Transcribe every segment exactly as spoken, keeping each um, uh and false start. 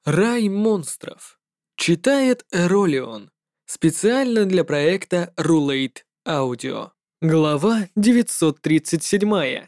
Рай монстров. Читает Эролион. Специально для проекта Rulate Audio. Глава девятьсот тридцать семь.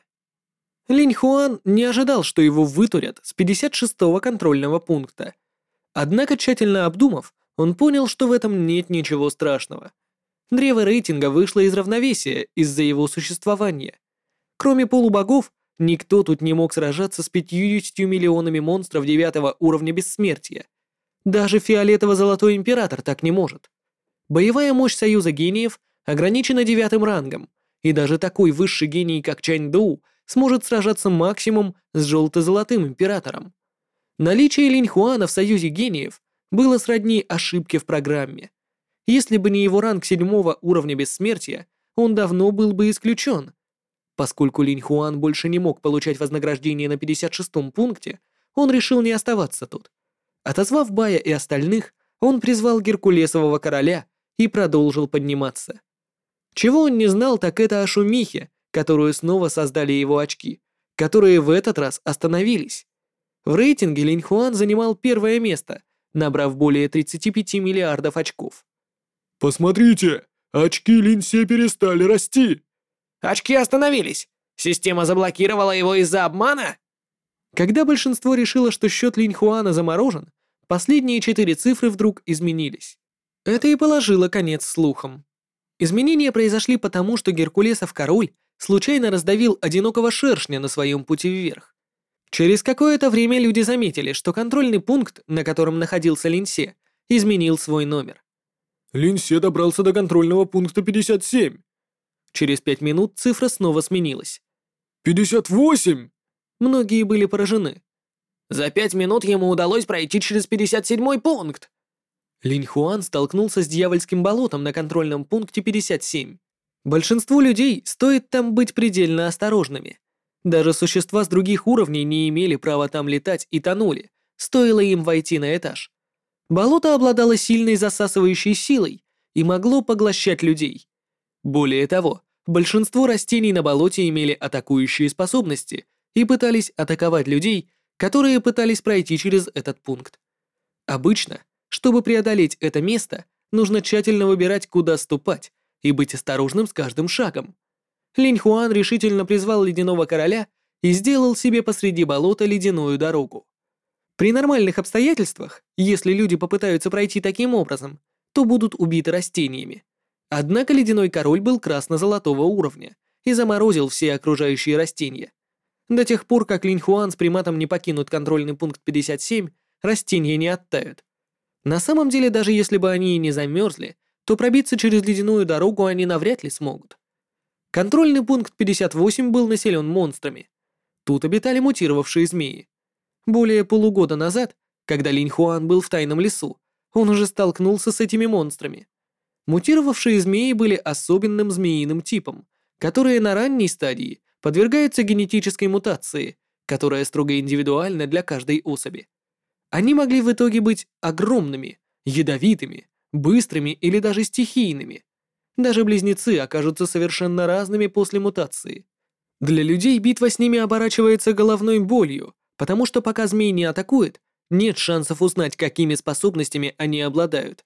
Линь Хуан не ожидал, что его вытурят с пятьдесят шестого контрольного пункта. Однако, тщательно обдумав, он понял, что в этом нет ничего страшного. Древо рейтинга вышло из равновесия из-за его существования. Кроме полубогов, никто тут не мог сражаться с пятьюдесятью миллионами монстров девятого уровня бессмертия. Даже фиолетово-золотой император так не может. Боевая мощь Союза гениев ограничена девятым рангом, и даже такой высший гений, как Чань Доу, сможет сражаться максимум с желто-золотым императором. Наличие Линь Хуана в Союзе гениев было сродни ошибке в программе. Если бы не его ранг седьмого уровня бессмертия, он давно был бы исключен. Поскольку Линь Хуан больше не мог получать вознаграждение на пятьдесят шестом пункте, он решил не оставаться тут. Отозвав Бая и остальных, он призвал Геркулесового короля и продолжил подниматься. Чего он не знал, так это о шумихе, которую снова создали его очки, которые в этот раз остановились. В рейтинге Линь Хуан занимал первое место, набрав более тридцати пяти миллиардов очков. «Посмотрите, очки Линьсе перестали расти!» Очки остановились! Система заблокировала его из-за обмана? Когда большинство решило, что счет Линь Хуана заморожен, последние четыре цифры вдруг изменились. Это и положило конец слухам. Изменения произошли потому, что Геркулесов король случайно раздавил одинокого шершня на своем пути вверх. Через какое-то время люди заметили, что контрольный пункт, на котором находился Линьсе, изменил свой номер. Линьсе добрался до контрольного пункта пятьдесят семь. Через пять минут цифра снова сменилась. «пятьдесят восемь!» Многие были поражены. За пять минут ему удалось пройти через пятьдесят седьмой пункт. Линь Хуан столкнулся с дьявольским болотом на контрольном пункте пятьдесят семь. Большинству людей стоит там быть предельно осторожными. Даже существа с других уровней не имели права там летать и тонули, стоило им войти на этаж. Болото обладало сильной засасывающей силой и могло поглощать людей. Более того, большинство растений на болоте имели атакующие способности и пытались атаковать людей, которые пытались пройти через этот пункт. Обычно, чтобы преодолеть это место, нужно тщательно выбирать, куда ступать, и быть осторожным с каждым шагом. Линь Хуан решительно призвал Ледяного Короля и сделал себе посреди болота ледяную дорогу. При нормальных обстоятельствах, если люди попытаются пройти таким образом, то будут убиты растениями. Однако Ледяной Король был красно-золотого уровня и заморозил все окружающие растения. До тех пор, как Линь Хуан с приматом не покинут контрольный пункт пятьдесят семь, растения не оттают. На самом деле, даже если бы они и не замерзли, то пробиться через ледяную дорогу они навряд ли смогут. Контрольный пункт пятьдесят восемь был населен монстрами. Тут обитали мутировавшие змеи. Более полугода назад, когда Линь Хуан был в тайном лесу, он уже столкнулся с этими монстрами. Мутировавшие змеи были особенным змеиным типом, которые на ранней стадии подвергаются генетической мутации, которая строго индивидуальна для каждой особи. Они могли в итоге быть огромными, ядовитыми, быстрыми или даже стихийными. Даже близнецы окажутся совершенно разными после мутации. Для людей битва с ними оборачивается головной болью, потому что пока змей не атакует, нет шансов узнать, какими способностями они обладают.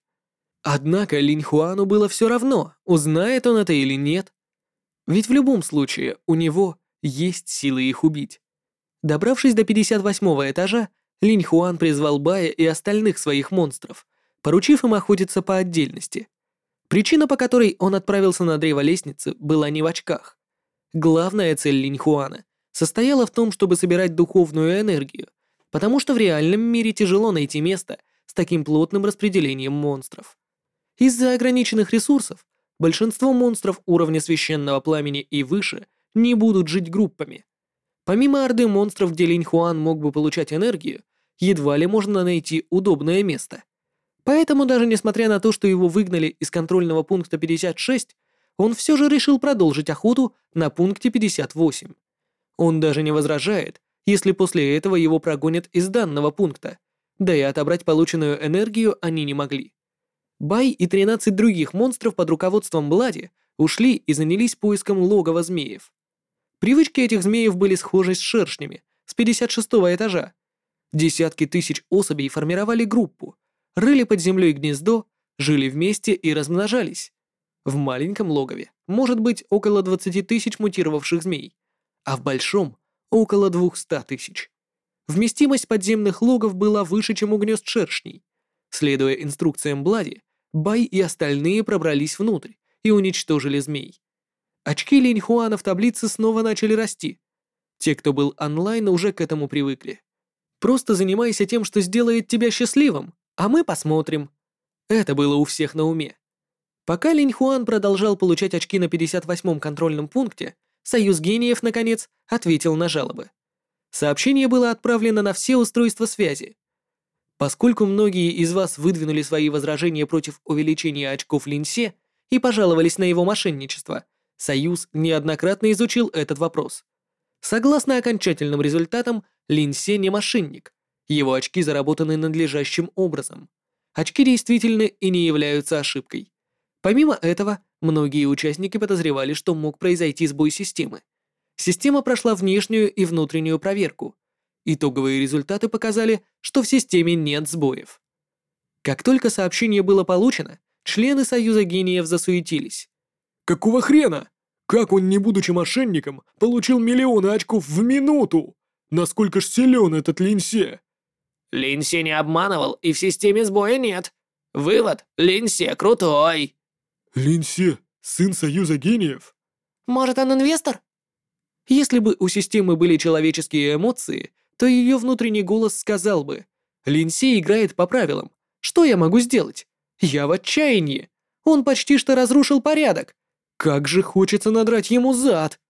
Однако Линь Хуану было все равно, узнает он это или нет. Ведь в любом случае у него есть силы их убить. Добравшись до пятьдесят восьмого этажа, Линь Хуан призвал Бая и остальных своих монстров, поручив им охотиться по отдельности. Причина, по которой он отправился на древо лестницы, была не в очках. Главная цель Линь Хуана состояла в том, чтобы собирать духовную энергию, потому что в реальном мире тяжело найти место с таким плотным распределением монстров. Из-за ограниченных ресурсов большинство монстров уровня священного пламени и выше не будут жить группами. Помимо орды монстров, где Линь Хуан мог бы получать энергию, едва ли можно найти удобное место. Поэтому даже несмотря на то, что его выгнали из контрольного пункта пятьдесят шесть, он все же решил продолжить охоту на пункте пятьдесят восемь. Он даже не возражает, если после этого его прогонят из данного пункта, да и отобрать полученную энергию они не могли. Бай и тринадцать других монстров под руководством Блади ушли и занялись поиском логова змеев. Привычки этих змеев были схожи с шершнями с пятьдесят шестого этажа. Десятки тысяч особей формировали группу, рыли под землей гнездо, жили вместе и размножались. В маленьком логове может быть около двадцати тысяч мутировавших змей, а в большом — около двухсот тысяч. Вместимость подземных логов была выше, чем у гнезд шершней. Следуя инструкциям Блади, Бай и остальные пробрались внутрь и уничтожили змей. Очки Линьхуана в таблице снова начали расти. Те, кто был онлайн, уже к этому привыкли. Просто занимайся тем, что сделает тебя счастливым, а мы посмотрим. Это было у всех на уме. Пока Линьхуан продолжал получать очки на пятьдесят восьмом контрольном пункте, Союз гениев, наконец, ответил на жалобы. Сообщение было отправлено на все устройства связи. Поскольку многие из вас выдвинули свои возражения против увеличения очков Линьсе и пожаловались на его мошенничество, Союз неоднократно изучил этот вопрос. Согласно окончательным результатам, Линьсе не мошенник. Его очки заработаны надлежащим образом. Очки действительны и не являются ошибкой. Помимо этого, многие участники подозревали, что мог произойти сбой системы. Система прошла внешнюю и внутреннюю проверку. Итоговые результаты показали, что в системе нет сбоев. Как только сообщение было получено, члены Союза гениев засуетились. Какого хрена? Как он, не будучи мошенником, получил миллионы очков в минуту? Насколько ж силен этот Линьсе? Линьсе не обманывал, и в системе сбоя нет. Вывод: Линьсе крутой. Линьсе, сын Союза гениев? Может, он инвестор? Если бы у системы были человеческие эмоции, то ее внутренний голос сказал бы: «Линьсе играет по правилам. Что я могу сделать? Я в отчаянии. Он почти что разрушил порядок. Как же хочется надрать ему зад!»